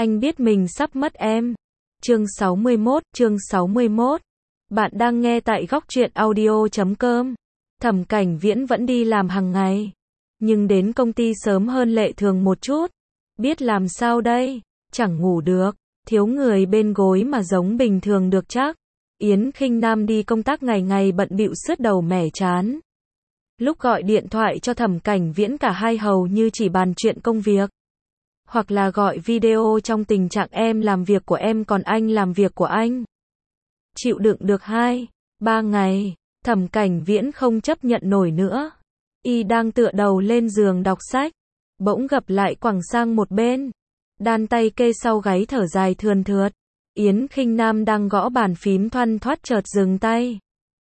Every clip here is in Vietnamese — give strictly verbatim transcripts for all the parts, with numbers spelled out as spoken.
Anh biết mình sắp mất em. Chương sáu mươi mốt, chương sáu mươi mốt. Bạn đang nghe tại góc truyện audio chấm com. Thẩm Cảnh Viễn vẫn đi làm hàng ngày, nhưng đến công ty sớm hơn lệ thường một chút. Biết làm sao đây, chẳng ngủ được, thiếu người bên gối mà giống bình thường được chắc. Yến Khinh Nam đi công tác ngày ngày bận bịu sứt đầu mẻ chán. Lúc gọi điện thoại cho Thẩm Cảnh Viễn cả hai hầu như chỉ bàn chuyện công việc. Hoặc là gọi video trong tình trạng em làm việc của em còn anh làm việc của anh. Chịu đựng được hai, ba ngày, Thẩm Cảnh Viễn không chấp nhận nổi nữa. Y đang tựa đầu lên giường đọc sách, bỗng gập lại quẳng sang một bên, đan tay kê sau gáy thở dài thườn thượt. Yến Khinh Nam đang gõ bàn phím thoăn thoắt chợt dừng tay.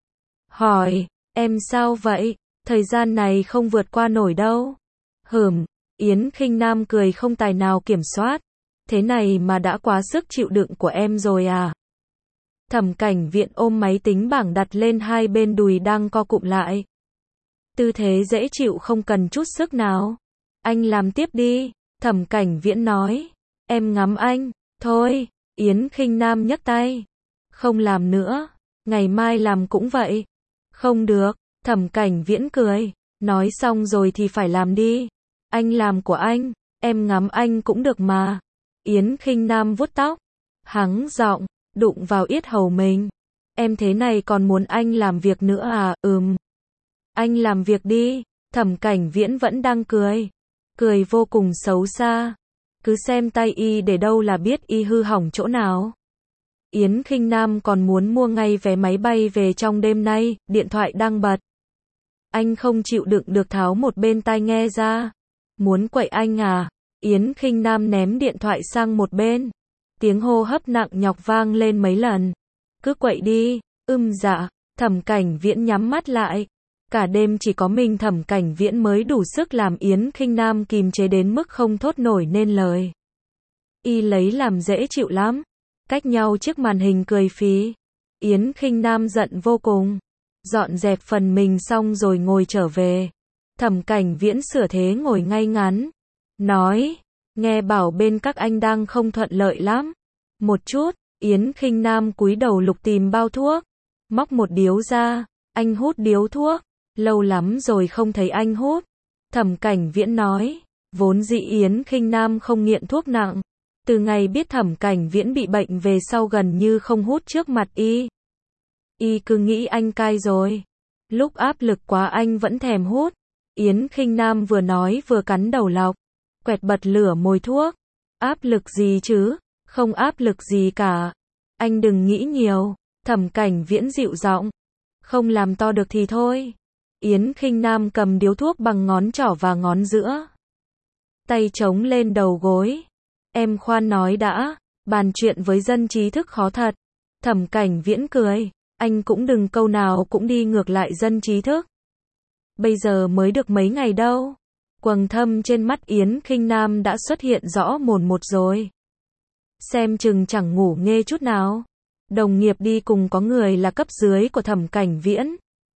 Hỏi, em sao vậy? Thời gian này không vượt qua nổi đâu. Hửm, Yến Khinh Nam cười không tài nào kiểm soát. Thế này mà đã quá sức chịu đựng của em rồi à? Thẩm Cảnh Viễn ôm máy tính bảng đặt lên hai bên đùi đang co cụm lại. Tư thế dễ chịu không cần chút sức nào. Anh làm tiếp đi, Thẩm Cảnh Viễn nói. Em ngắm anh, thôi, Yến Khinh Nam nhấc tay. Không làm nữa, ngày mai làm cũng vậy. Không được, Thẩm Cảnh Viễn cười. Nói xong rồi thì phải làm đi. Anh làm của anh, em ngắm anh cũng được mà. Yến Khinh Nam vuốt tóc, hắng giọng, đụng vào yết hầu mình. Em thế này còn muốn anh làm việc nữa à? Ừm. Anh làm việc đi. Thẩm Cảnh Viễn vẫn đang cười. Cười vô cùng xấu xa. Cứ xem tay y để đâu là biết y hư hỏng chỗ nào. Yến Khinh Nam còn muốn mua ngay vé máy bay về trong đêm nay, điện thoại đang bật. Anh không chịu đựng được tháo một bên tai nghe ra. Muốn quậy anh à? Yến Khinh Nam ném điện thoại sang một bên. Tiếng hô hấp nặng nhọc vang lên mấy lần. Cứ quậy đi. Ưm dạ. Thẩm Cảnh Viễn nhắm mắt lại. Cả đêm chỉ có mình Thẩm Cảnh Viễn mới đủ sức làm Yến Khinh Nam kìm chế đến mức không thốt nổi nên lời. Y lấy làm dễ chịu lắm. Cách nhau chiếc màn hình cười phí. Yến Khinh Nam giận vô cùng. Dọn dẹp phần mình xong rồi ngồi trở về. Thẩm Cảnh Viễn sửa thế ngồi ngay ngắn. Nói, nghe bảo bên các anh đang không thuận lợi lắm. Một chút, Yến Khinh Nam cúi đầu lục tìm bao thuốc. Móc một điếu ra, anh hút điếu thuốc. Lâu lắm rồi không thấy anh hút. Thẩm Cảnh Viễn nói, vốn dĩ Yến Khinh Nam không nghiện thuốc nặng. Từ ngày biết Thẩm Cảnh Viễn bị bệnh về sau gần như không hút trước mặt y. Y cứ nghĩ anh cai rồi. Lúc áp lực quá anh vẫn thèm hút. Yến Khinh Nam vừa nói vừa cắn đầu lọc. Quẹt bật lửa mồi thuốc. Áp lực gì chứ? Không áp lực gì cả. Anh đừng nghĩ nhiều. Thẩm Cảnh Viễn dịu giọng. Không làm to được thì thôi. Yến Khinh Nam cầm điếu thuốc bằng ngón trỏ và ngón giữa. Tay chống lên đầu gối. Em khoan nói đã. Bàn chuyện với dân trí thức khó thật. Thẩm Cảnh Viễn cười. Anh cũng đừng câu nào cũng đi ngược lại dân trí thức. Bây giờ mới được mấy ngày đâu. Quầng thâm trên mắt Yến Khinh Nam đã xuất hiện rõ mồn một rồi. Xem chừng chẳng ngủ nghê chút nào. Đồng nghiệp đi cùng có người là cấp dưới của Thẩm Cảnh Viễn.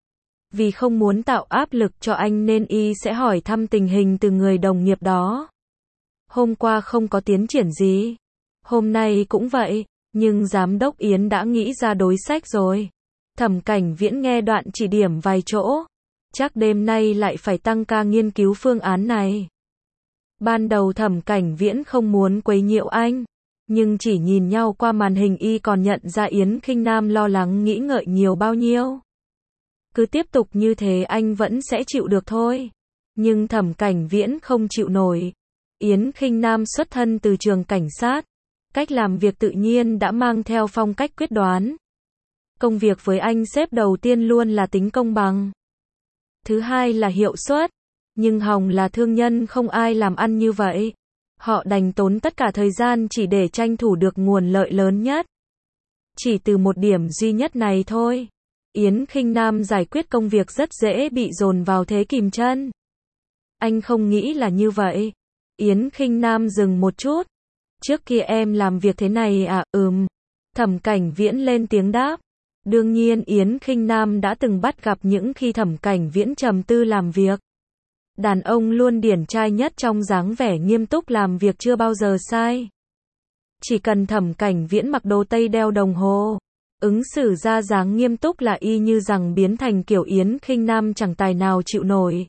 Vì không muốn tạo áp lực cho anh nên y sẽ hỏi thăm tình hình từ người đồng nghiệp đó. Hôm qua không có tiến triển gì. Hôm nay cũng vậy, nhưng giám đốc Yến đã nghĩ ra đối sách rồi. Thẩm Cảnh Viễn nghe đoạn chỉ điểm vài chỗ. Chắc đêm nay lại phải tăng ca nghiên cứu phương án này. Ban đầu Thẩm Cảnh Viễn không muốn quấy nhiễu anh. Nhưng chỉ nhìn nhau qua màn hình y còn nhận ra Yến Khinh Nam lo lắng nghĩ ngợi nhiều bao nhiêu. Cứ tiếp tục như thế anh vẫn sẽ chịu được thôi. Nhưng Thẩm Cảnh Viễn không chịu nổi. Yến Khinh Nam xuất thân từ trường cảnh sát. Cách làm việc tự nhiên đã mang theo phong cách quyết đoán. Công việc với anh xếp đầu tiên luôn là tính công bằng. Thứ hai là hiệu suất. Nhưng Hồng là thương nhân không ai làm ăn như vậy. Họ đành tốn tất cả thời gian chỉ để tranh thủ được nguồn lợi lớn nhất. Chỉ từ một điểm duy nhất này thôi. Yến Khinh Nam giải quyết công việc rất dễ bị dồn vào thế kìm chân. Anh không nghĩ là như vậy. Yến Khinh Nam dừng một chút. Trước kia em làm việc thế này à? Ừm. Thẩm Cảnh Viễn lên tiếng đáp. Đương nhiên Yến Khinh Nam đã từng bắt gặp những khi Thẩm Cảnh Viễn trầm tư làm việc. Đàn ông luôn điển trai nhất trong dáng vẻ nghiêm túc làm việc chưa bao giờ sai. Chỉ cần Thẩm Cảnh Viễn mặc đồ tây đeo đồng hồ, ứng xử ra dáng nghiêm túc là y như rằng biến thành kiểu Yến Khinh Nam chẳng tài nào chịu nổi.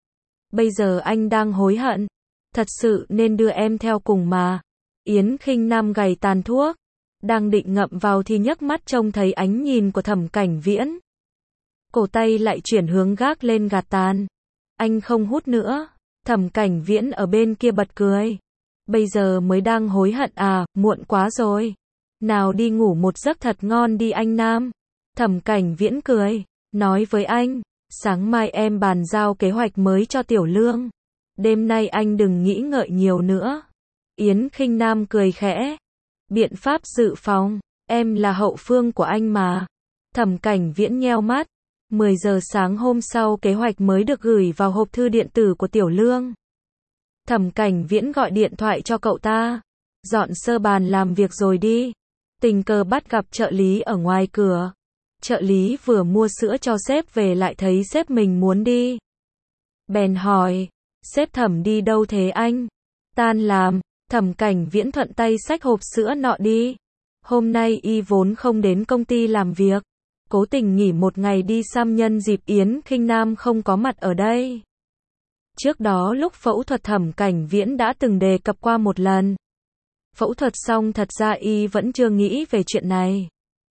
Bây giờ anh đang hối hận, thật sự nên đưa em theo cùng mà. Yến Khinh Nam gầy tàn thuốc, đang định ngậm vào thì nhấc mắt trông thấy ánh nhìn của Thẩm Cảnh Viễn. Cổ tay lại chuyển hướng gác lên gạt tàn. Anh không hút nữa. Thẩm Cảnh Viễn ở bên kia bật cười. Bây giờ mới đang hối hận à, muộn quá rồi. Nào đi ngủ một giấc thật ngon đi anh Nam. Thẩm Cảnh Viễn cười, nói với anh, sáng mai em bàn giao kế hoạch mới cho Tiểu Lương. Đêm nay anh đừng nghĩ ngợi nhiều nữa. Yến Khinh Nam cười khẽ. Biện pháp dự phòng, em là hậu phương của anh mà. Thẩm Cảnh Viễn nheo mắt. mười giờ sáng hôm sau kế hoạch mới được gửi vào hộp thư điện tử của Tiểu Lương. Thẩm Cảnh Viễn gọi điện thoại cho cậu ta. Dọn sơ bàn làm việc rồi đi. Tình cờ bắt gặp trợ lý ở ngoài cửa. Trợ lý vừa mua sữa cho sếp về lại thấy sếp mình muốn đi. Bèn hỏi, sếp Thẩm đi đâu thế anh? Tan làm. Thẩm Cảnh Viễn thuận tay xách hộp sữa nọ đi. Hôm nay y vốn không đến công ty làm việc. Cố tình nghỉ một ngày đi xăm nhân dịp Yến Khinh Nam không có mặt ở đây. Trước đó lúc phẫu thuật Thẩm Cảnh Viễn đã từng đề cập qua một lần. Phẫu thuật xong thật ra y vẫn chưa nghĩ về chuyện này.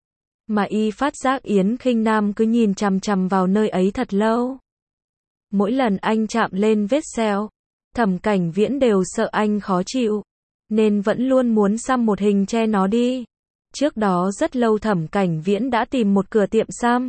Mà y phát giác Yến Khinh Nam cứ nhìn chằm chằm vào nơi ấy thật lâu. Mỗi lần anh chạm lên vết sẹo, Thẩm Cảnh Viễn đều sợ anh khó chịu, nên vẫn luôn muốn xăm một hình che nó đi. Trước đó rất lâu Thẩm Cảnh Viễn đã tìm một cửa tiệm xăm.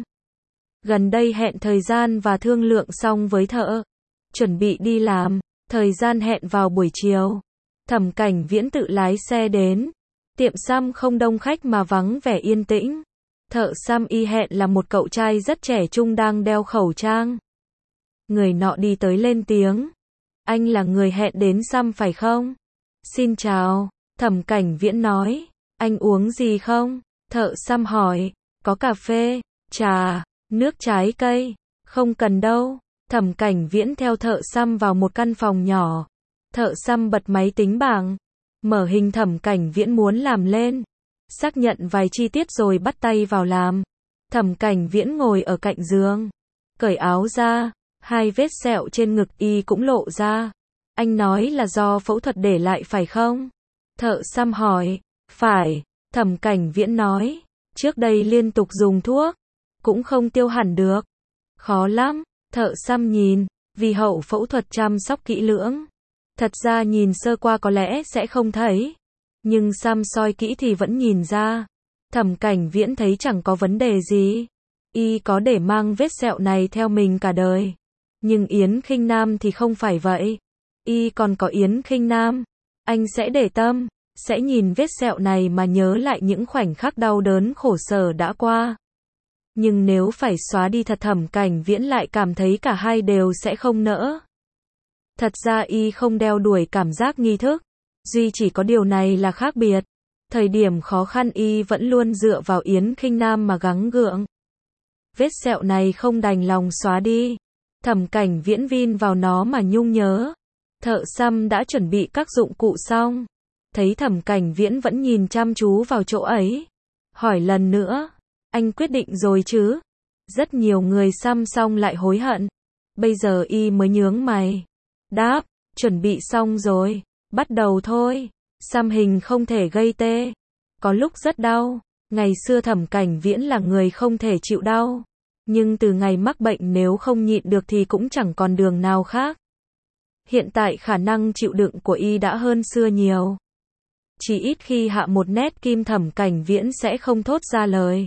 Gần đây hẹn thời gian và thương lượng xong với thợ, chuẩn bị đi làm, thời gian hẹn vào buổi chiều. Thẩm Cảnh Viễn tự lái xe đến. Tiệm xăm không đông khách mà vắng vẻ yên tĩnh. Thợ xăm y hẹn là một cậu trai rất trẻ trung đang đeo khẩu trang. Người nọ đi tới lên tiếng. Anh là người hẹn đến xăm phải không? Xin chào, Thẩm Cảnh Viễn nói. Anh uống gì không? Thợ xăm hỏi. Có cà phê, trà, nước trái cây. Không cần đâu. Thẩm Cảnh Viễn theo thợ xăm vào một căn phòng nhỏ. Thợ xăm bật máy tính bảng, mở hình Thẩm Cảnh Viễn muốn làm lên, xác nhận vài chi tiết rồi bắt tay vào làm. Thẩm Cảnh Viễn ngồi ở cạnh giường, cởi áo ra, hai vết sẹo trên ngực y cũng lộ ra. Anh nói là do phẫu thuật để lại phải không? Thợ xăm hỏi. Phải, Thẩm Cảnh Viễn nói. Trước đây liên tục dùng thuốc, cũng không tiêu hẳn được. Khó lắm. Thợ xăm nhìn, vì hậu phẫu thuật chăm sóc kỹ lưỡng. Thật ra nhìn sơ qua có lẽ sẽ không thấy, nhưng xăm soi kỹ thì vẫn nhìn ra. Thẩm Cảnh Viễn thấy chẳng có vấn đề gì. Y có để mang vết sẹo này theo mình cả đời. Nhưng Yến Khinh Nam thì không phải vậy. Y còn có Yến Khinh Nam. Anh sẽ để tâm, sẽ nhìn vết sẹo này mà nhớ lại những khoảnh khắc đau đớn khổ sở đã qua. Nhưng nếu phải xóa đi thật Thẩm Cảnh Viễn lại cảm thấy cả hai đều sẽ không nỡ. Thật ra y không đeo đuổi cảm giác nghi thức. Duy chỉ có điều này là khác biệt. Thời điểm khó khăn y vẫn luôn dựa vào Yến Khinh Nam mà gắng gượng. Vết sẹo này không đành lòng xóa đi. Thẩm Cảnh Viễn vin vào nó mà nhung nhớ. Thợ xăm đã chuẩn bị các dụng cụ xong. Thấy Thẩm Cảnh Viễn vẫn nhìn chăm chú vào chỗ ấy. Hỏi lần nữa. Anh quyết định rồi chứ? Rất nhiều người xăm xong lại hối hận. Bây giờ y mới nhướng mày. Đáp, chuẩn bị xong rồi. Bắt đầu thôi. Xăm hình không thể gây tê. Có lúc rất đau. Ngày xưa Thẩm Cảnh Viễn là người không thể chịu đau. Nhưng từ ngày mắc bệnh nếu không nhịn được thì cũng chẳng còn đường nào khác. Hiện tại khả năng chịu đựng của y đã hơn xưa nhiều. Chỉ ít khi hạ một nét kim Thẩm Cảnh Viễn sẽ không thốt ra lời.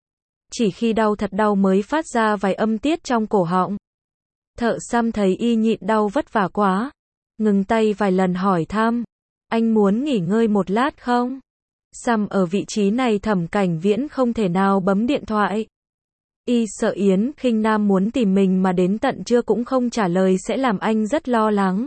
Chỉ khi đau thật đau mới phát ra vài âm tiết trong cổ họng. Thợ xăm thấy y nhịn đau vất vả quá. Ngừng tay vài lần hỏi thăm. Anh muốn nghỉ ngơi một lát không? Xăm ở vị trí này Thẩm Cảnh Viễn không thể nào bấm điện thoại. Y sợ Yến Khinh Nam muốn tìm mình mà đến tận trưa cũng không trả lời sẽ làm anh rất lo lắng.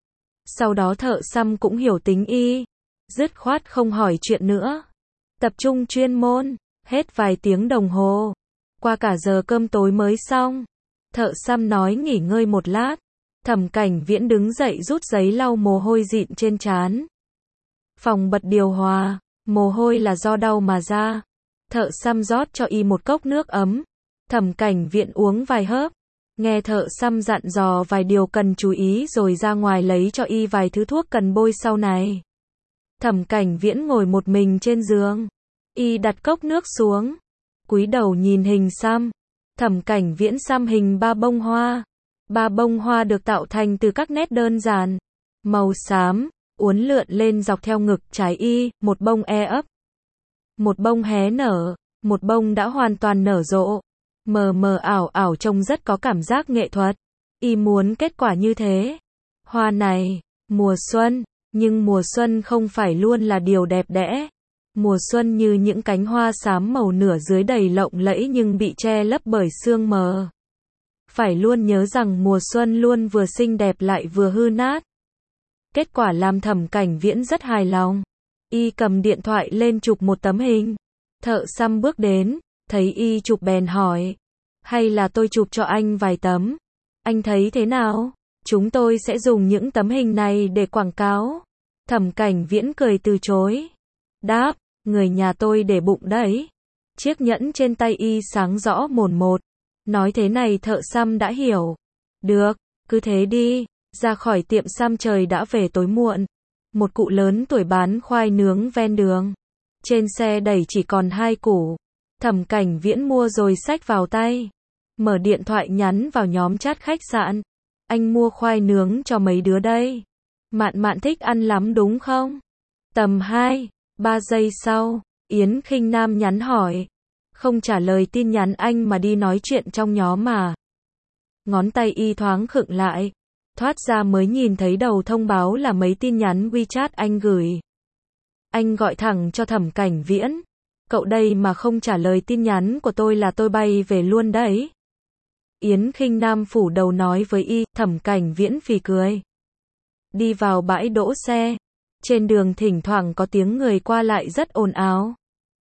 Sau đó thợ xăm cũng hiểu tính y. Dứt khoát không hỏi chuyện nữa. Tập trung chuyên môn. Hết vài tiếng đồng hồ. Qua cả giờ cơm tối mới xong. Thợ xăm nói nghỉ ngơi một lát. Thẩm Cảnh Viễn đứng dậy rút giấy lau mồ hôi dịn trên trán. Phòng bật điều hòa. Mồ hôi là do đau mà ra. Thợ xăm rót cho y một cốc nước ấm. Thẩm Cảnh Viễn uống vài hớp. Nghe thợ xăm dặn dò vài điều cần chú ý rồi ra ngoài lấy cho y vài thứ thuốc cần bôi sau này. Thẩm Cảnh Viễn ngồi một mình trên giường. Y đặt cốc nước xuống. Cúi đầu nhìn hình xăm. Thẩm Cảnh Viễn xăm hình ba bông hoa. Ba bông hoa được tạo thành từ các nét đơn giản. Màu xám, uốn lượn lên dọc theo ngực trái y, một bông e ấp. Một bông hé nở, một bông đã hoàn toàn nở rộ. Mờ mờ ảo ảo trông rất có cảm giác nghệ thuật. Y muốn kết quả như thế. Hoa này, mùa xuân, nhưng mùa xuân không phải luôn là điều đẹp đẽ. Mùa xuân như những cánh hoa xám màu nửa dưới đầy lộng lẫy nhưng bị che lấp bởi sương mờ. Phải luôn nhớ rằng mùa xuân luôn vừa xinh đẹp lại vừa hư nát. Kết quả làm Thẩm Cảnh Viễn rất hài lòng. Y cầm điện thoại lên chụp một tấm hình. Thợ xăm bước đến, thấy y chụp bèn hỏi. Hay là tôi chụp cho anh vài tấm? Anh thấy thế nào? Chúng tôi sẽ dùng những tấm hình này để quảng cáo. Thẩm Cảnh Viễn cười từ chối. Đáp, người nhà tôi để bụng đấy. Chiếc nhẫn trên tay y sáng rõ mồn một. Nói thế này thợ xăm đã hiểu. Được, cứ thế đi. Ra khỏi tiệm xăm trời đã về tối muộn. Một cụ lớn tuổi bán khoai nướng ven đường. Trên xe đẩy chỉ còn hai củ. Thẩm Cảnh Viễn mua rồi xách vào tay. Mở điện thoại nhắn vào nhóm chat khách sạn. Anh mua khoai nướng cho mấy đứa đây. Mạn Mạn thích ăn lắm đúng không? Tầm hai, ba giây sau, Yến Khinh Nam nhắn hỏi. Không trả lời tin nhắn anh mà đi nói chuyện trong nhóm mà. Ngón tay y thoáng khựng lại. Thoát ra mới nhìn thấy đầu thông báo là mấy tin nhắn WeChat anh gửi. Anh gọi thẳng cho Thẩm Cảnh Viễn. Cậu đây mà không trả lời tin nhắn của tôi là tôi bay về luôn đấy. Yến Khinh Nam phủ đầu nói với y, Thẩm Cảnh Viễn phì cười. Đi vào bãi đỗ xe. Trên đường thỉnh thoảng có tiếng người qua lại rất ồn ào.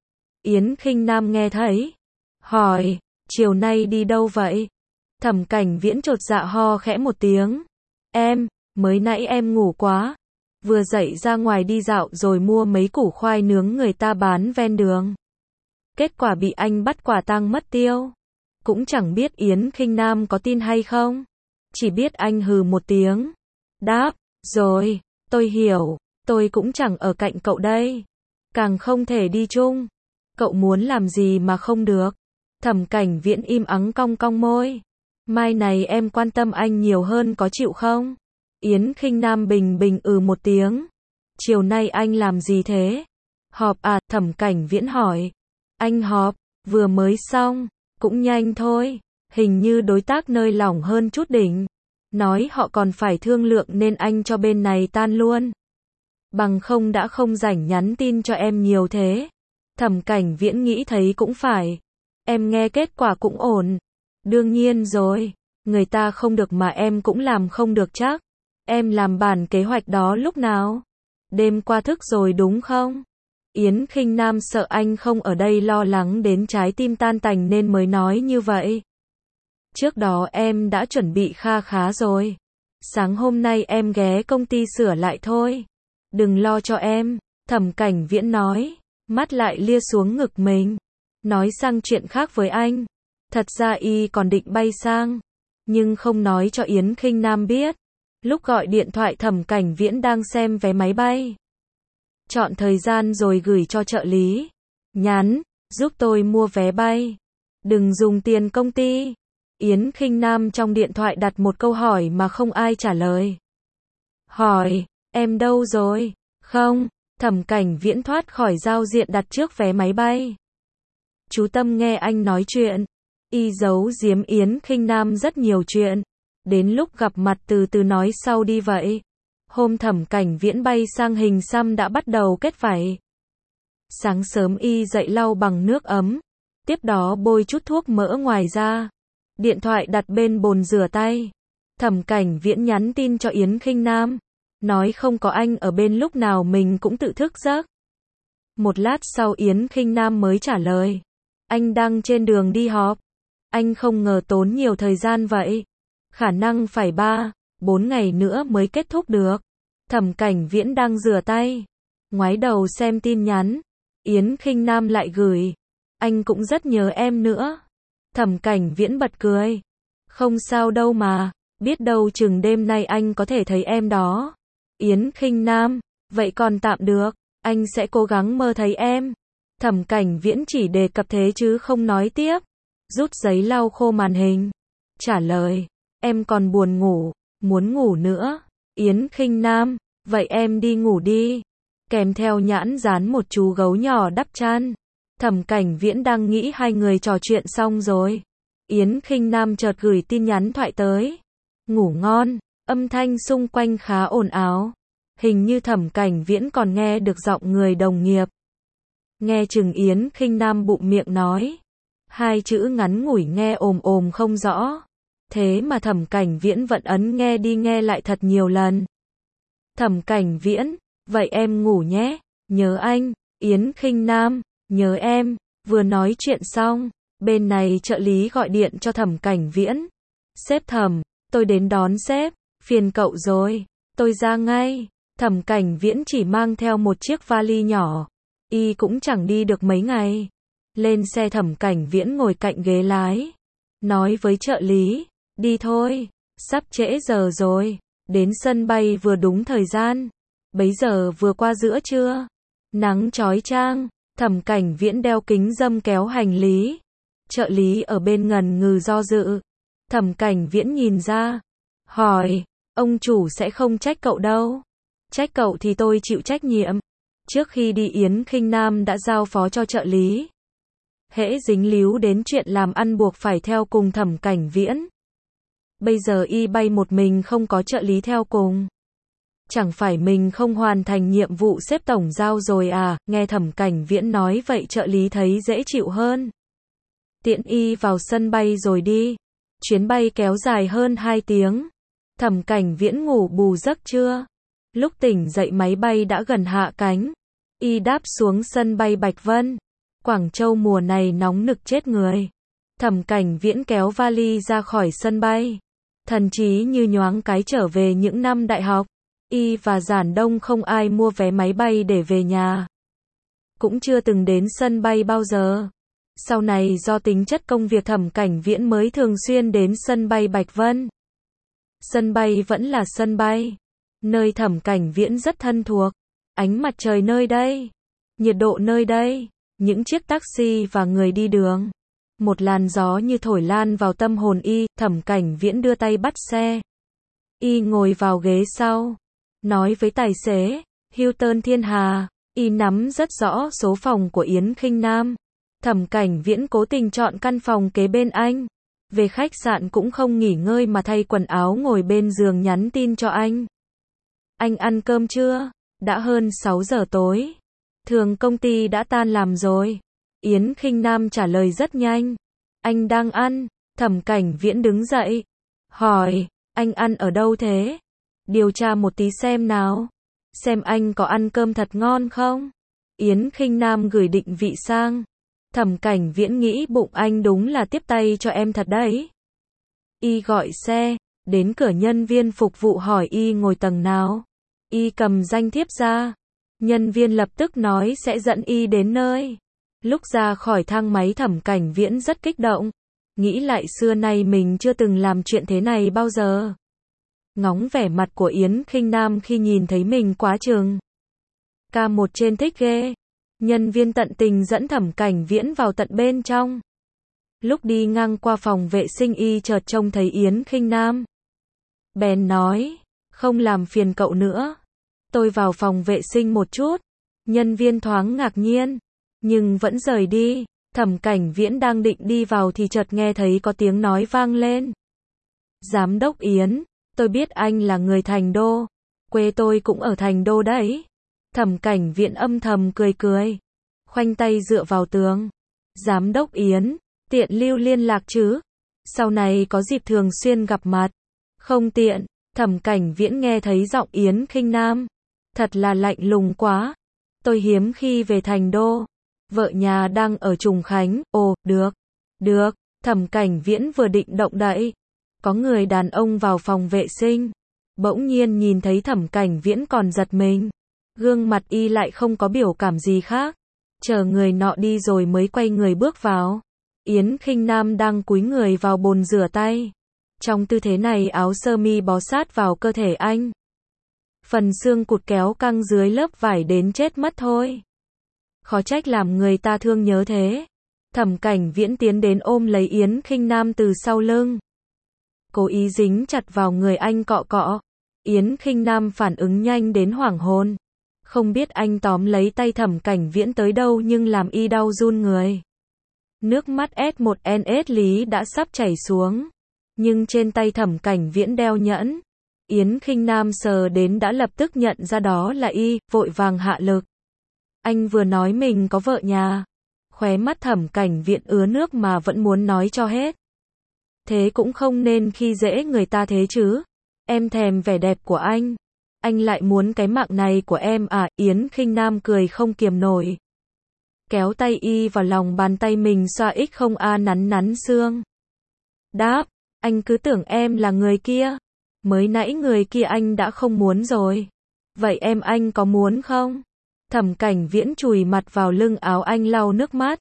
Yến Khinh Nam nghe thấy. Hỏi, chiều nay đi đâu vậy? Thẩm Cảnh Viễn chột dạ ho khẽ một tiếng. Em, mới nãy em ngủ quá. Vừa dậy ra ngoài đi dạo rồi mua mấy củ khoai nướng người ta bán ven đường. Kết quả bị anh bắt quả tang mất tiêu. Cũng chẳng biết Yến Khinh Nam có tin hay không. Chỉ biết anh hừ một tiếng. Đáp, rồi, tôi hiểu, tôi cũng chẳng ở cạnh cậu đây. Càng không thể đi chung. Cậu muốn làm gì mà không được. Thẩm Cảnh Viễn im ắng cong cong môi. Mai này em quan tâm anh nhiều hơn có chịu không? Yến Khinh Nam bình bình ừ một tiếng. Chiều nay anh làm gì thế? Họp à? Thẩm Cảnh Viễn hỏi. Anh họp, vừa mới xong, cũng nhanh thôi. Hình như đối tác nơi lỏng hơn chút đỉnh. Nói họ còn phải thương lượng nên anh cho bên này tan luôn. Bằng không đã không rảnh nhắn tin cho em nhiều thế. Thẩm Cảnh Viễn nghĩ thấy cũng phải. Em nghe kết quả cũng ổn. Đương nhiên rồi, người ta không được mà em cũng làm không được chắc. Em làm bản kế hoạch đó lúc nào? Đêm qua thức rồi đúng không? Yến Khinh Nam sợ anh không ở đây lo lắng đến trái tim tan tành nên mới nói như vậy. Trước đó em đã chuẩn bị kha khá rồi. Sáng hôm nay em ghé công ty sửa lại thôi. Đừng lo cho em, Thẩm Cảnh Viễn nói, mắt lại lia xuống ngực mình. Nói sang chuyện khác với anh. Thật ra y còn định bay sang, nhưng không nói cho Yến Khinh Nam biết. Lúc gọi điện thoại Thẩm Cảnh Viễn đang xem vé máy bay. Chọn thời gian rồi gửi cho trợ lý. Nhắn, giúp tôi mua vé bay. Đừng dùng tiền công ty. Yến Khinh Nam trong điện thoại đặt một câu hỏi mà không ai trả lời. Hỏi, em đâu rồi? Không, Thẩm Cảnh Viễn thoát khỏi giao diện đặt trước vé máy bay. Chú tâm nghe anh nói chuyện. Y giấu giếm Yến Khinh Nam rất nhiều chuyện. Đến lúc gặp mặt từ từ nói sau đi vậy. Hôm Thẩm Cảnh Viễn bay sang hình xăm đã bắt đầu kết vảy. Sáng sớm y dậy lau bằng nước ấm. Tiếp đó bôi chút thuốc mỡ ngoài da. Điện thoại đặt bên bồn rửa tay. Thẩm Cảnh Viễn nhắn tin cho Yến Khinh Nam. Nói không có anh ở bên lúc nào mình cũng tự thức giấc. Một lát sau Yến Khinh Nam mới trả lời. Anh đang trên đường đi họp. Anh không ngờ tốn nhiều thời gian vậy. Khả năng phải ba, bốn ngày nữa mới kết thúc được. Thẩm Cảnh Viễn đang rửa tay. Ngoái đầu xem tin nhắn. Yến Khinh Nam lại gửi, anh cũng rất nhớ em nữa. Thẩm Cảnh Viễn bật cười. Không sao đâu mà, biết đâu chừng đêm nay anh có thể thấy em đó. Yến Khinh Nam, vậy còn tạm được, anh sẽ cố gắng mơ thấy em. Thẩm Cảnh Viễn chỉ đề cập thế chứ không nói tiếp. Rút giấy lau khô màn hình. Trả lời, em còn buồn ngủ, muốn ngủ nữa. Yến Khinh Nam, vậy em đi ngủ đi. Kèm theo nhãn dán một chú gấu nhỏ đắp chăn. Thẩm Cảnh Viễn đang nghĩ hai người trò chuyện xong rồi. Yến Khinh Nam chợt gửi tin nhắn thoại tới. Ngủ ngon, âm thanh xung quanh khá ồn ào. Hình như Thẩm Cảnh Viễn còn nghe được giọng người đồng nghiệp. Nghe chừng Yến Khinh Nam bụng miệng nói. Hai chữ ngắn ngủi nghe ồm ồm không rõ. Thế mà Thẩm Cảnh Viễn vẫn ấn nghe đi nghe lại thật nhiều lần. Thẩm Cảnh Viễn, vậy em ngủ nhé, nhớ anh. Yến Khinh Nam, nhớ em. Vừa nói chuyện xong, bên này trợ lý gọi điện cho Thẩm Cảnh Viễn. Sếp Thẩm, tôi đến đón sếp, phiền cậu rồi, tôi ra ngay. Thẩm Cảnh Viễn chỉ mang theo một chiếc vali nhỏ, y cũng chẳng đi được mấy ngày. Lên xe Thẩm Cảnh Viễn ngồi cạnh ghế lái, nói với trợ lý, đi thôi, sắp trễ giờ rồi, đến sân bay vừa đúng thời gian. Bấy giờ vừa qua giữa trưa, nắng chói chang. Thẩm Cảnh Viễn đeo kính râm kéo hành lý. Trợ lý ở bên ngần ngừ do dự. Thẩm Cảnh Viễn nhìn ra, hỏi, ông chủ sẽ không trách cậu đâu. Trách cậu thì tôi chịu trách nhiệm. Trước khi đi Yến Khinh Nam đã giao phó cho trợ lý. Hễ dính líu đến chuyện làm ăn buộc phải theo cùng Thẩm Cảnh Viễn. Bây giờ y bay một mình không có trợ lý theo cùng. Chẳng phải mình không hoàn thành nhiệm vụ sếp tổng giao rồi à, nghe Thẩm Cảnh Viễn nói vậy trợ lý thấy dễ chịu hơn. Tiện y vào sân bay rồi đi. Chuyến bay kéo dài hơn hai tiếng. Thẩm Cảnh Viễn ngủ bù giấc trưa. Lúc tỉnh dậy máy bay đã gần hạ cánh. Y đáp xuống sân bay Bạch Vân. Quảng Châu mùa này nóng nực chết người. Thẩm Cảnh Viễn kéo vali ra khỏi sân bay. Thần trí như nhoáng cái trở về những năm đại học. Y và Giản Đông không ai mua vé máy bay để về nhà. Cũng chưa từng đến sân bay bao giờ. Sau này do tính chất công việc Thẩm Cảnh Viễn mới thường xuyên đến sân bay Bạch Vân. Sân bay vẫn là sân bay. Nơi Thẩm Cảnh Viễn rất thân thuộc. Ánh mặt trời nơi đây. Nhiệt độ nơi đây. Những chiếc taxi và người đi đường. Một làn gió như thổi lan vào tâm hồn y. Thẩm Cảnh Viễn đưa tay bắt xe. Y ngồi vào ghế sau. Nói với tài xế, Hilton Thiên Hà, y nắm rất rõ số phòng của Yến Khinh Nam. Thẩm Cảnh Viễn cố tình chọn căn phòng kế bên anh. Về khách sạn cũng không nghỉ ngơi mà thay quần áo ngồi bên giường nhắn tin cho anh. Anh ăn cơm chưa? Đã hơn sáu giờ tối. Thường công ty đã tan làm rồi. Yến Khinh Nam trả lời rất nhanh. Anh đang ăn. Thẩm Cảnh Viễn đứng dậy. Hỏi, anh ăn ở đâu thế? Điều tra một tí xem nào. Xem anh có ăn cơm thật ngon không? Yến Khinh Nam gửi định vị sang. Thẩm Cảnh Viễn nghĩ bụng anh đúng là tiếp tay cho em thật đấy. Y gọi xe. Đến cửa nhân viên phục vụ hỏi y ngồi tầng nào. Y cầm danh thiếp ra. Nhân viên lập tức nói sẽ dẫn y đến nơi. Lúc ra khỏi thang máy Thẩm Cảnh Viễn rất kích động. Nghĩ lại xưa nay mình chưa từng làm chuyện thế này bao giờ. Ngóng vẻ mặt của Yến Khinh Nam khi nhìn thấy mình quá chừng. Ca một trên thích ghê. Nhân viên tận tình dẫn Thẩm Cảnh Viễn vào tận bên trong. Lúc đi ngang qua phòng vệ sinh y chợt trông thấy Yến Khinh Nam. Bèn nói, không làm phiền cậu nữa. Tôi vào phòng vệ sinh một chút. Nhân viên thoáng ngạc nhiên, nhưng vẫn rời đi. Thẩm Cảnh Viễn đang định đi vào thì chợt nghe thấy có tiếng nói vang lên. Giám đốc Yến, tôi biết anh là người Thành Đô. Quê tôi cũng ở Thành Đô đấy. Thẩm Cảnh Viễn âm thầm cười cười. Khoanh tay dựa vào tường. Giám đốc Yến, tiện lưu liên lạc chứ? Sau này có dịp thường xuyên gặp mặt. Không tiện. Thẩm Cảnh Viễn nghe thấy giọng Yến Khinh Nam. Thật là lạnh lùng quá. Tôi hiếm khi về Thành Đô. Vợ nhà đang ở Trùng Khánh. Ồ, được. Được. Thẩm Cảnh Viễn vừa định động đậy. Có người đàn ông vào phòng vệ sinh. Bỗng nhiên nhìn thấy Thẩm Cảnh Viễn còn giật mình. Gương mặt y lại không có biểu cảm gì khác. Chờ người nọ đi rồi mới quay người bước vào. Yến Khinh Nam đang cúi người vào bồn rửa tay. Trong tư thế này áo sơ mi bó sát vào cơ thể anh. Phần xương cụt kéo căng dưới lớp vải đến chết mất thôi. Khó trách làm người ta thương nhớ thế. Thẩm Cảnh Viễn tiến đến ôm lấy Yến Khinh Nam từ sau lưng. Cố ý dính chặt vào người anh cọ cọ. Yến Khinh Nam phản ứng nhanh đến hoảng hồn. Không biết anh tóm lấy tay Thẩm Cảnh Viễn tới đâu nhưng làm y đau run người. Nước mắt S một N S lý đã sắp chảy xuống. Nhưng trên tay Thẩm Cảnh Viễn đeo nhẫn. Yến Khinh Nam sờ đến đã lập tức nhận ra đó là y, vội vàng hạ lực. Anh vừa nói mình có vợ nhà. Khóe mắt Thẩm Cảnh Viễn ứa nước mà vẫn muốn nói cho hết. Thế cũng không nên khi dễ người ta thế chứ. Em thèm vẻ đẹp của anh. Anh lại muốn cái mạng này của em à? Yến Khinh Nam cười không kiềm nổi. Kéo tay y vào lòng bàn tay mình xoa x không a nắn nắn xương. Đáp, anh cứ tưởng em là người kia. Mới nãy người kia anh đã không muốn rồi. Vậy em anh có muốn không? Thẩm Cảnh Viễn chùi mặt vào lưng áo anh lau nước mắt.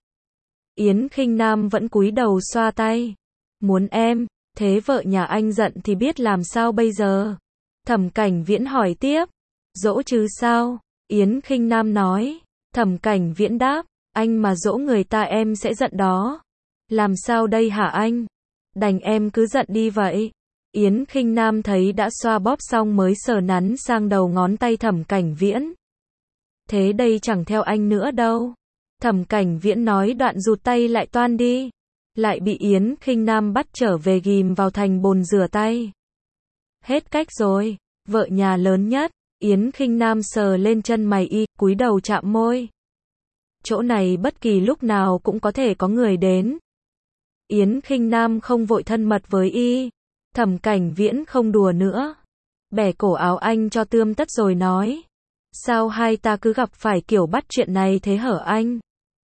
Yến Khinh Nam vẫn cúi đầu xoa tay. Muốn em, thế vợ nhà anh giận thì biết làm sao bây giờ? Thẩm Cảnh Viễn hỏi tiếp. Dỗ chứ sao? Yến Khinh Nam nói. Thẩm Cảnh Viễn đáp, anh mà dỗ người ta em sẽ giận đó. Làm sao đây hả anh? Đành em cứ giận đi vậy. Yến Khinh Nam thấy đã xoa bóp xong mới sờ nắn sang đầu ngón tay Thẩm Cảnh Viễn. Thế đây chẳng theo anh nữa đâu. Thẩm Cảnh Viễn nói đoạn rụt tay lại toan đi. Lại bị Yến Khinh Nam bắt trở về ghim vào thành bồn rửa tay. Hết cách rồi, vợ nhà lớn nhất. Yến Khinh Nam sờ lên chân mày y, cúi đầu chạm môi. Chỗ này bất kỳ lúc nào cũng có thể có người đến. Yến Khinh Nam không vội thân mật với y. Thẩm Cảnh Viễn không đùa nữa. Bẻ cổ áo anh cho tươm tất rồi nói. Sao hai ta cứ gặp phải kiểu bắt chuyện này thế hở anh?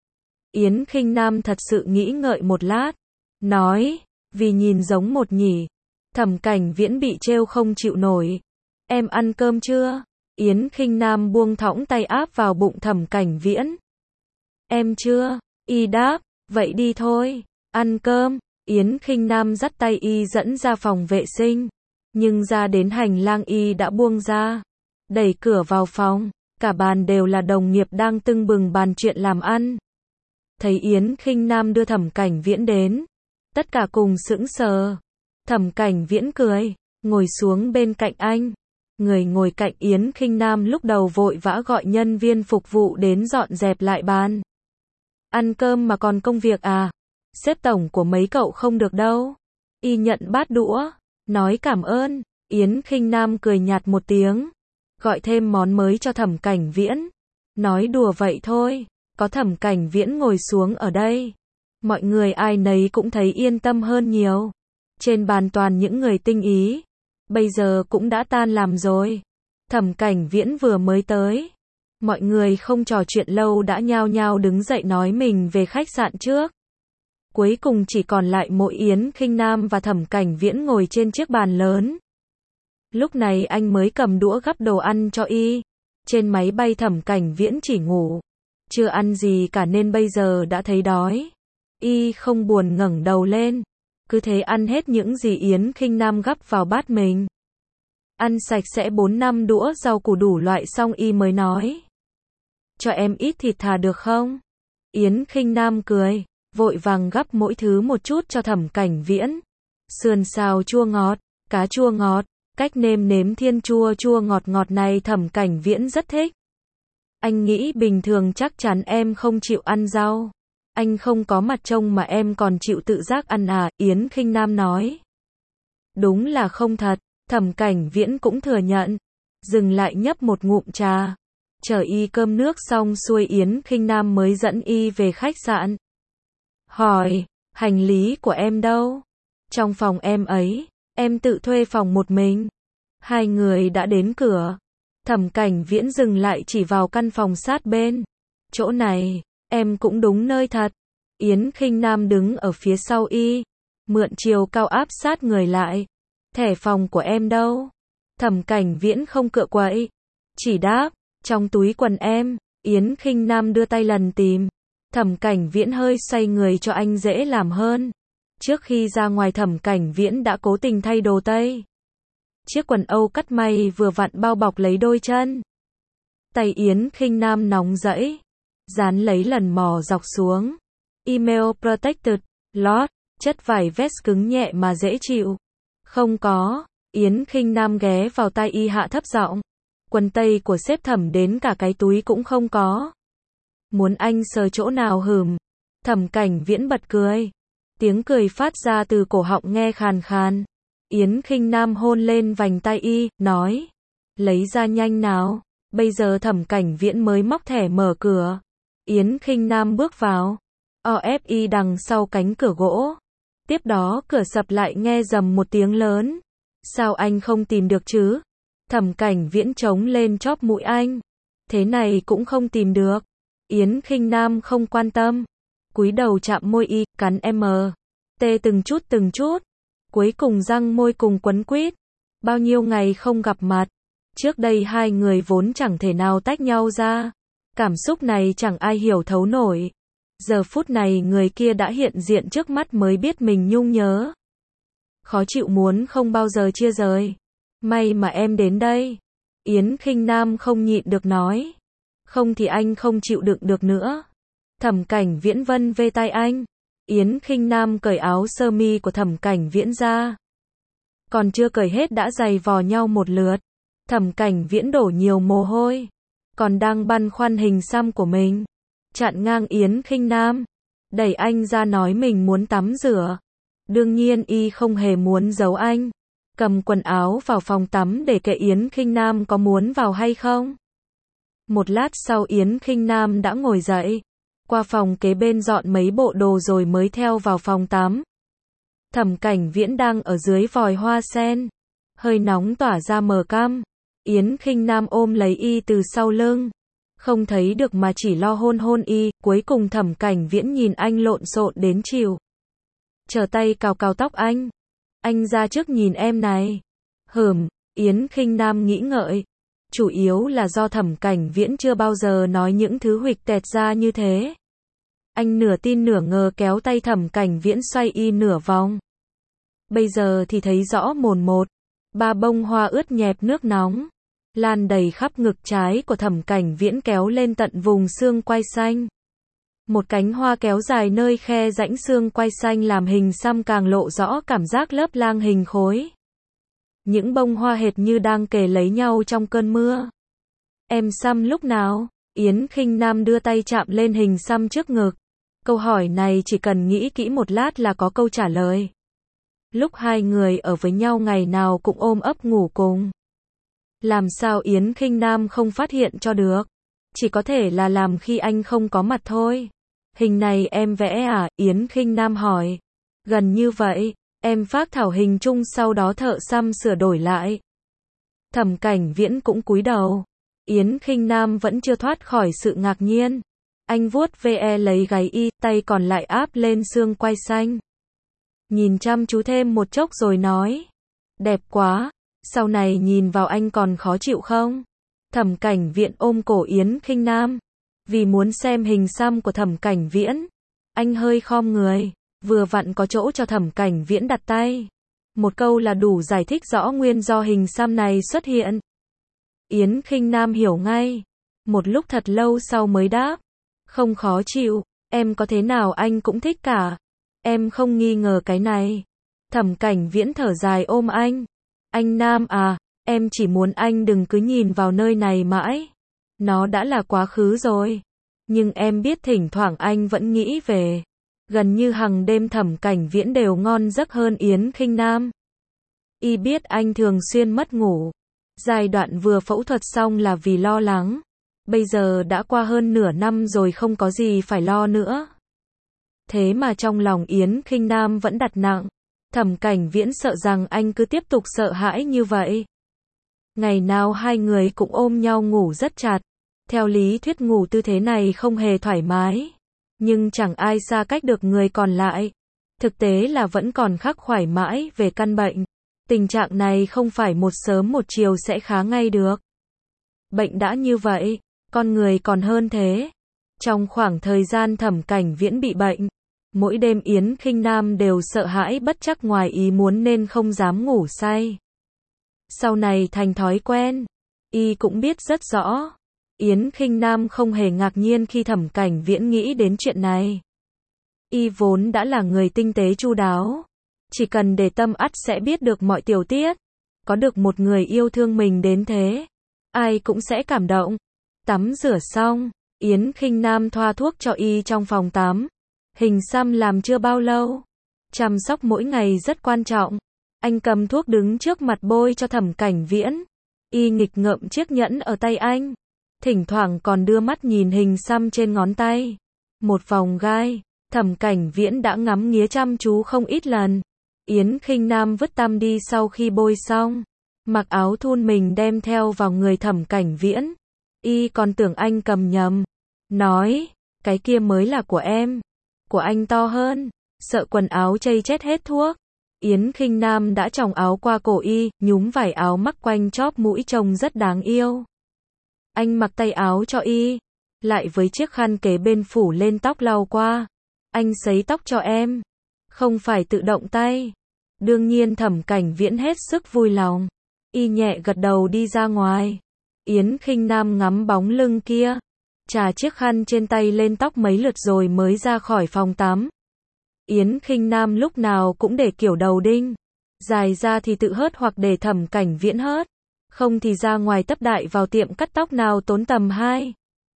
Yến Khinh Nam thật sự nghĩ ngợi một lát. Nói, vì nhìn giống một nhỉ. Thẩm Cảnh Viễn bị trêu không chịu nổi. Em ăn cơm chưa? Yến Khinh Nam buông thõng tay áp vào bụng Thẩm Cảnh Viễn. Em chưa. Y đáp, vậy đi thôi. Ăn cơm. Yến Khinh Nam dắt tay y dẫn ra phòng vệ sinh. Nhưng ra đến hành lang y đã buông ra. Đẩy cửa vào phòng. Cả bàn đều là đồng nghiệp đang tưng bừng bàn chuyện làm ăn. Thấy Yến Khinh Nam đưa Thẩm Cảnh Viễn đến. Tất cả cùng sững sờ. Thẩm Cảnh Viễn cười. Ngồi xuống bên cạnh anh. Người ngồi cạnh Yến Khinh Nam lúc đầu vội vã gọi nhân viên phục vụ đến dọn dẹp lại bàn. Ăn cơm mà còn công việc à? Sếp tổng của mấy cậu không được đâu. Y nhận bát đũa. Nói cảm ơn. Yến Khinh Nam cười nhạt một tiếng. Gọi thêm món mới cho Thẩm Cảnh Viễn. Nói đùa vậy thôi. Có Thẩm Cảnh Viễn ngồi xuống ở đây. Mọi người ai nấy cũng thấy yên tâm hơn nhiều. Trên bàn toàn những người tinh ý. Bây giờ cũng đã tan làm rồi. Thẩm Cảnh Viễn vừa mới tới. Mọi người không trò chuyện lâu đã nhao nhao đứng dậy nói mình về khách sạn trước. Cuối cùng chỉ còn lại mỗi Yến Khinh Nam và Thẩm Cảnh Viễn ngồi trên chiếc bàn lớn. Lúc này anh mới cầm đũa gắp đồ ăn cho y. Trên máy bay Thẩm Cảnh Viễn chỉ ngủ. Chưa ăn gì cả nên bây giờ đã thấy đói. Y không buồn ngẩng đầu lên. Cứ thế ăn hết những gì Yến Khinh Nam gắp vào bát mình. Ăn sạch sẽ bốn năm đũa rau củ đủ loại xong y mới nói. Cho em ít thịt thà được không? Yến Khinh Nam cười. Vội vàng gắp mỗi thứ một chút cho Thẩm Cảnh Viễn. Sườn xào chua ngọt, cá chua ngọt, cách nêm nếm thiên chua chua ngọt ngọt này Thẩm Cảnh Viễn rất thích. Anh nghĩ bình thường chắc chắn em không chịu ăn rau. Anh không có mặt trông mà em còn chịu tự giác ăn à? Yến Khinh Nam nói. Đúng là không thật. Thẩm Cảnh Viễn cũng thừa nhận. Dừng lại nhấp một ngụm trà. Chờ y cơm nước xong xuôi Yến Khinh Nam mới dẫn y về khách sạn. Hỏi, hành lý của em đâu? Trong phòng em ấy, em tự thuê phòng một mình. Hai người đã đến cửa. Thẩm Cảnh Viễn dừng lại chỉ vào căn phòng sát bên. Chỗ này, em cũng đúng nơi thật. Yến Khinh Nam đứng ở phía sau y. Mượn chiều cao áp sát người lại. Thẻ phòng của em đâu? Thẩm Cảnh Viễn không cựa quậy. Chỉ đáp, trong túi quần em. Yến Khinh Nam đưa tay lần tìm. Thẩm Cảnh Viễn hơi xoay người cho anh dễ làm hơn. Trước khi ra ngoài Thẩm Cảnh Viễn đã cố tình thay đồ tây. Chiếc quần âu cắt may vừa vặn bao bọc lấy đôi chân. Tay Yến Khinh Nam nóng rẫy. Dán lấy lần mò dọc xuống. Email protected. Lót. Chất vải vest cứng nhẹ mà dễ chịu. Không có. Yến Khinh Nam ghé vào tai y hạ thấp giọng. Quần tây của sếp Thẩm đến cả cái túi cũng không có. Muốn anh sờ chỗ nào hửm. Thẩm Cảnh Viễn bật cười. Tiếng cười phát ra từ cổ họng nghe khàn khàn. Yến Khinh Nam hôn lên vành tai y, nói. Lấy ra nhanh nào. Bây giờ Thẩm Cảnh Viễn mới móc thẻ mở cửa. Yến Khinh Nam bước vào. o ép i đằng sau cánh cửa gỗ. Tiếp đó cửa sập lại nghe rầm một tiếng lớn. Sao anh không tìm được chứ? Thẩm Cảnh Viễn chống lên chóp mũi anh. Thế này cũng không tìm được. Yến Khinh Nam không quan tâm. Cúi đầu chạm môi y, cắn M. T từng chút từng chút. Cuối cùng răng môi cùng quấn quýt. Bao nhiêu ngày không gặp mặt. Trước đây hai người vốn chẳng thể nào tách nhau ra. Cảm xúc này chẳng ai hiểu thấu nổi. Giờ phút này người kia đã hiện diện trước mắt mới biết mình nhung nhớ. Khó chịu muốn không bao giờ chia rời. May mà em đến đây. Yến Khinh Nam không nhịn được nói. Không thì anh không chịu đựng được nữa. Thẩm Cảnh Viễn vân về tay anh. Yến Khinh Nam cởi áo sơ mi của Thẩm Cảnh Viễn ra. Còn chưa cởi hết đã giày vò nhau một lượt. Thẩm Cảnh Viễn đổ nhiều mồ hôi. Còn đang băn khoăn hình xăm của mình. Chặn ngang Yến Khinh Nam. Đẩy anh ra nói mình muốn tắm rửa. Đương nhiên y không hề muốn giấu anh. Cầm quần áo vào phòng tắm để kệ Yến Khinh Nam có muốn vào hay không. Một lát sau Yến Khinh Nam đã ngồi dậy. Qua phòng kế bên dọn mấy bộ đồ rồi mới theo vào phòng tắm. Thẩm Cảnh Viễn đang ở dưới vòi hoa sen. Hơi nóng tỏa ra mờ cam. Yến Khinh Nam ôm lấy y từ sau lưng. Không thấy được mà chỉ lo hôn hôn y. Cuối cùng Thẩm Cảnh Viễn nhìn anh lộn xộn đến chiều. Chờ tay cào cào tóc anh. Anh ra trước nhìn em này. Hửm, Yến Khinh Nam nghĩ ngợi. Chủ yếu là do Thẩm Cảnh Viễn chưa bao giờ nói những thứ huỵch tẹt ra như thế. Anh nửa tin nửa ngờ kéo tay Thẩm Cảnh Viễn xoay y nửa vòng. Bây giờ thì thấy rõ mồn một. Ba bông hoa ướt nhẹp nước nóng. Lan đầy khắp ngực trái của Thẩm Cảnh Viễn kéo lên tận vùng xương quai xanh. Một cánh hoa kéo dài nơi khe rãnh xương quai xanh làm hình xăm càng lộ rõ cảm giác lớp lang hình khối. Những bông hoa hệt như đang kề lấy nhau trong cơn mưa. Em xăm lúc nào? Yến Khinh Nam đưa tay chạm lên hình xăm trước ngực. Câu hỏi này chỉ cần nghĩ kỹ một lát là có câu trả lời. Lúc hai người ở với nhau ngày nào cũng ôm ấp ngủ cùng. Làm sao Yến Khinh Nam không phát hiện cho được? Chỉ có thể là làm khi anh không có mặt thôi. Hình này em vẽ à? Yến Khinh Nam hỏi. Gần như vậy. Em phác thảo hình chung sau đó thợ xăm sửa đổi lại. Thẩm Cảnh Viễn cũng cúi đầu. Yến Khinh Nam vẫn chưa thoát khỏi sự ngạc nhiên. Anh vuốt ve lấy gáy y, tay còn lại áp lên xương quai xanh. Nhìn chăm chú thêm một chốc rồi nói. Đẹp quá. Sau này nhìn vào anh còn khó chịu không? Thẩm Cảnh Viễn ôm cổ Yến Khinh Nam. Vì muốn xem hình xăm của Thẩm Cảnh Viễn. Anh hơi khom người. Vừa vặn có chỗ cho Thẩm Cảnh Viễn đặt tay. Một câu là đủ giải thích rõ nguyên do hình xăm này xuất hiện. Yến Khinh Nam hiểu ngay. Một lúc thật lâu sau mới đáp. Không khó chịu. Em có thế nào anh cũng thích cả. Em không nghi ngờ cái này. Thẩm Cảnh Viễn thở dài ôm anh. Anh Nam à, em chỉ muốn anh đừng cứ nhìn vào nơi này mãi. Nó đã là quá khứ rồi. Nhưng em biết thỉnh thoảng anh vẫn nghĩ về. Gần như hằng đêm Thẩm Cảnh Viễn đều ngon giấc hơn Yến Khinh Nam. Y biết anh thường xuyên mất ngủ. Giai đoạn vừa phẫu thuật xong là vì lo lắng. Bây giờ đã qua hơn nửa năm rồi không có gì phải lo nữa. Thế mà trong lòng Yến Khinh Nam vẫn đặt nặng. Thẩm Cảnh Viễn sợ rằng anh cứ tiếp tục sợ hãi như vậy. Ngày nào hai người cũng ôm nhau ngủ rất chặt. Theo lý thuyết ngủ tư thế này không hề thoải mái. Nhưng chẳng ai xa cách được người còn lại. Thực tế là vẫn còn khắc khoải mãi về căn bệnh. Tình trạng này không phải một sớm một chiều sẽ khá ngay được. Bệnh đã như vậy, Con người còn hơn thế. Trong khoảng thời gian Thẩm Cảnh Viễn bị bệnh, mỗi đêm Yến Khinh Nam đều sợ hãi bất trắc ngoài ý muốn nên không dám ngủ say. Sau này thành thói quen, y cũng biết rất rõ. Yến Khinh Nam không hề ngạc nhiên khi Thẩm Cảnh Viễn nghĩ đến chuyện này. Y vốn đã là người tinh tế chu đáo, chỉ cần để tâm ắt sẽ biết được mọi tiểu tiết. Có được một người yêu thương mình đến thế, ai cũng sẽ cảm động. Tắm rửa xong, Yến Khinh Nam thoa thuốc cho y trong phòng tắm. Hình xăm làm chưa bao lâu, chăm sóc mỗi ngày rất quan trọng. Anh cầm thuốc đứng trước mặt bôi cho Thẩm Cảnh Viễn. Y nghịch ngợm chiếc nhẫn ở tay anh, thỉnh thoảng còn đưa mắt nhìn hình xăm trên ngón tay. Một vòng gai, Thẩm Cảnh Viễn đã ngắm nghía chăm chú không ít lần. Yến Khinh Nam vứt tăm đi sau khi bôi xong, mặc áo thun mình đem theo vào người Thẩm Cảnh Viễn. Y còn tưởng anh cầm nhầm, nói, cái kia mới là của em, của anh to hơn, sợ quần áo chây chét hết thuốc. Yến Khinh Nam đã chòng áo qua cổ y, nhúm vải áo mắc quanh chóp mũi trông rất đáng yêu. Anh mặc tay áo cho y, lại với chiếc khăn kế bên phủ lên tóc lau qua. Anh sấy tóc cho em, không phải tự động tay. Đương nhiên Thẩm Cảnh Viễn hết sức vui lòng. Y nhẹ gật đầu đi ra ngoài. Yến Khinh Nam ngắm bóng lưng kia, chà chiếc khăn trên tay lên tóc mấy lượt rồi mới ra khỏi phòng tắm. Yến Khinh Nam lúc nào cũng để kiểu đầu đinh, dài ra thì tự hớt hoặc để Thẩm Cảnh Viễn hớt, không thì ra ngoài tấp đại vào tiệm cắt tóc nào tốn tầm hai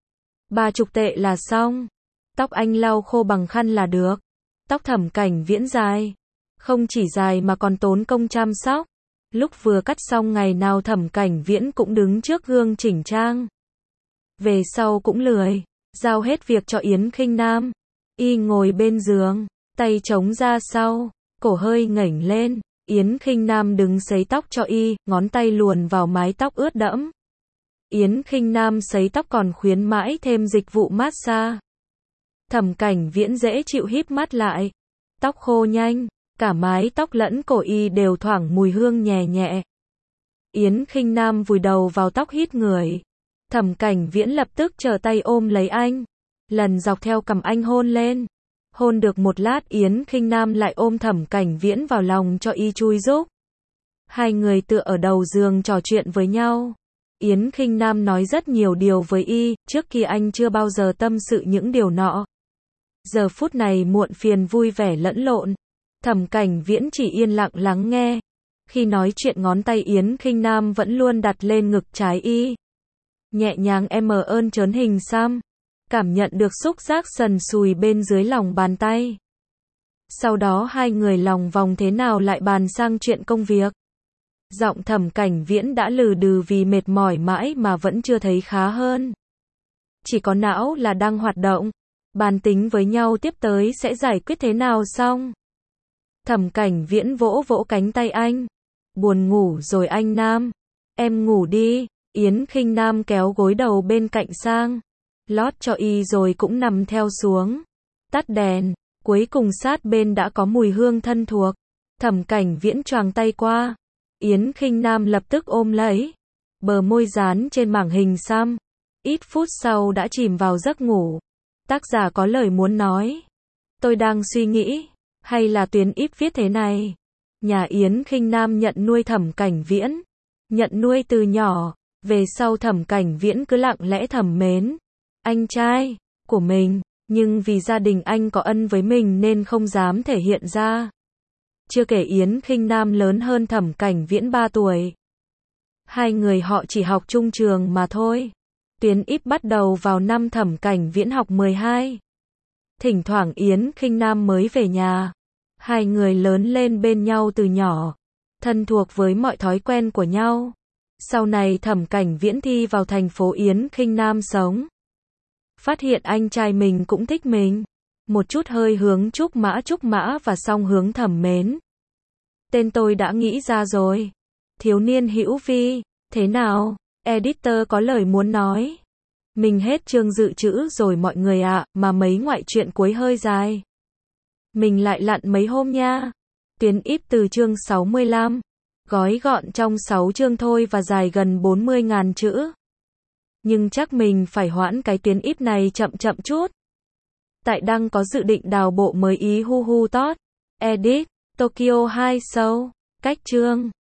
ba chục tệ là xong. Tóc anh lau khô bằng khăn là được. Tóc Thẩm Cảnh Viễn dài, không chỉ dài mà còn tốn công chăm sóc. Lúc vừa cắt xong ngày nào Thẩm Cảnh Viễn cũng đứng trước gương chỉnh trang. Về sau cũng lười, giao hết việc cho Yến Khinh Nam. Y ngồi bên giường, tay chống ra sau, cổ hơi ngẩng lên. Yến Khinh Nam đứng sấy tóc cho y, ngón tay luồn vào mái tóc ướt đẫm. Yến Khinh Nam sấy tóc còn khuyến mãi thêm dịch vụ massage. Thẩm Cảnh Viễn dễ chịu híp mắt lại. Tóc khô nhanh, cả mái tóc lẫn cổ y đều thoảng mùi hương nhẹ nhẹ. Yến Khinh Nam vùi đầu vào tóc hít người. Thẩm Cảnh Viễn lập tức trở tay ôm lấy anh, lần dọc theo cằm anh hôn lên. Hôn được một lát Yến Khinh Nam lại ôm Thẩm Cảnh Viễn vào lòng cho y chui giúp. Hai người tựa ở đầu giường trò chuyện với nhau. Yến Khinh Nam nói rất nhiều điều với y, trước kia anh chưa bao giờ tâm sự những điều nọ. Giờ phút này muộn phiền vui vẻ lẫn lộn. Thẩm Cảnh Viễn chỉ yên lặng lắng nghe. Khi nói chuyện ngón tay Yến Khinh Nam vẫn luôn đặt lên ngực trái y. Nhẹ nhàng em ơn trớn hình xăm. Cảm nhận được xúc giác sần sùi bên dưới lòng bàn tay. Sau đó hai người lòng vòng thế nào lại bàn sang chuyện công việc. Giọng Thẩm Cảnh Viễn đã lừ đừ vì mệt mỏi mãi mà vẫn chưa thấy khá hơn. Chỉ có não là đang hoạt động. Bàn tính với nhau tiếp tới sẽ giải quyết thế nào xong. Thẩm Cảnh Viễn vỗ vỗ cánh tay anh. Buồn ngủ rồi anh Nam. Em ngủ đi. Yến Khinh Nam kéo gối đầu bên cạnh sang. Lót cho y rồi cũng nằm theo xuống. Tắt đèn. Cuối cùng sát bên đã có mùi hương thân thuộc. Thẩm Cảnh Viễn choàng tay qua. Yến Khinh Nam lập tức ôm lấy. Bờ môi dán trên mảng hình xăm. Ít phút sau đã chìm vào giấc ngủ. Tác giả có lời muốn nói. Tôi đang suy nghĩ. Hay là Tuyến Íp viết thế này. Nhà Yến Khinh Nam nhận nuôi Thẩm Cảnh Viễn. Nhận nuôi từ nhỏ. Về sau Thẩm Cảnh Viễn cứ lặng lẽ thầm mến anh trai của mình. Nhưng vì gia đình anh có ân với mình nên không dám thể hiện ra. Chưa kể Yến Khinh Nam lớn hơn Thẩm Cảnh Viễn ba tuổi. Hai người họ chỉ học chung trường mà thôi. Tuyến Íp bắt đầu vào năm Thẩm Cảnh Viễn học mười hai. Thỉnh thoảng Yến Khinh Nam mới về nhà. Hai người lớn lên bên nhau từ nhỏ, thân thuộc với mọi thói quen của nhau. Sau này Thẩm Cảnh Viễn thi vào thành phố Yến Khinh Nam sống. Phát hiện anh trai mình cũng thích mình. Một chút hơi hướng Trúc Mã Trúc Mã và song hướng thẩm mến. Tên tôi đã nghĩ ra rồi. Thiếu niên hữu vi. Thế nào? Editor có lời muốn nói. Mình hết chương dự trữ rồi mọi người ạ, mà mấy ngoại truyện cuối hơi dài. Mình lại lặn mấy hôm nha. Tuyến Íp từ chương sáu mươi lăm. Gói gọn trong sáu chương thôi và dài gần bốn mươi nghìn chữ. Nhưng chắc mình phải hoãn cái tuyến íp này chậm chậm chút. Tại đang có dự định đào bộ mới ý hu hu tốt. Edit, Tokyo hai Show, cách chương.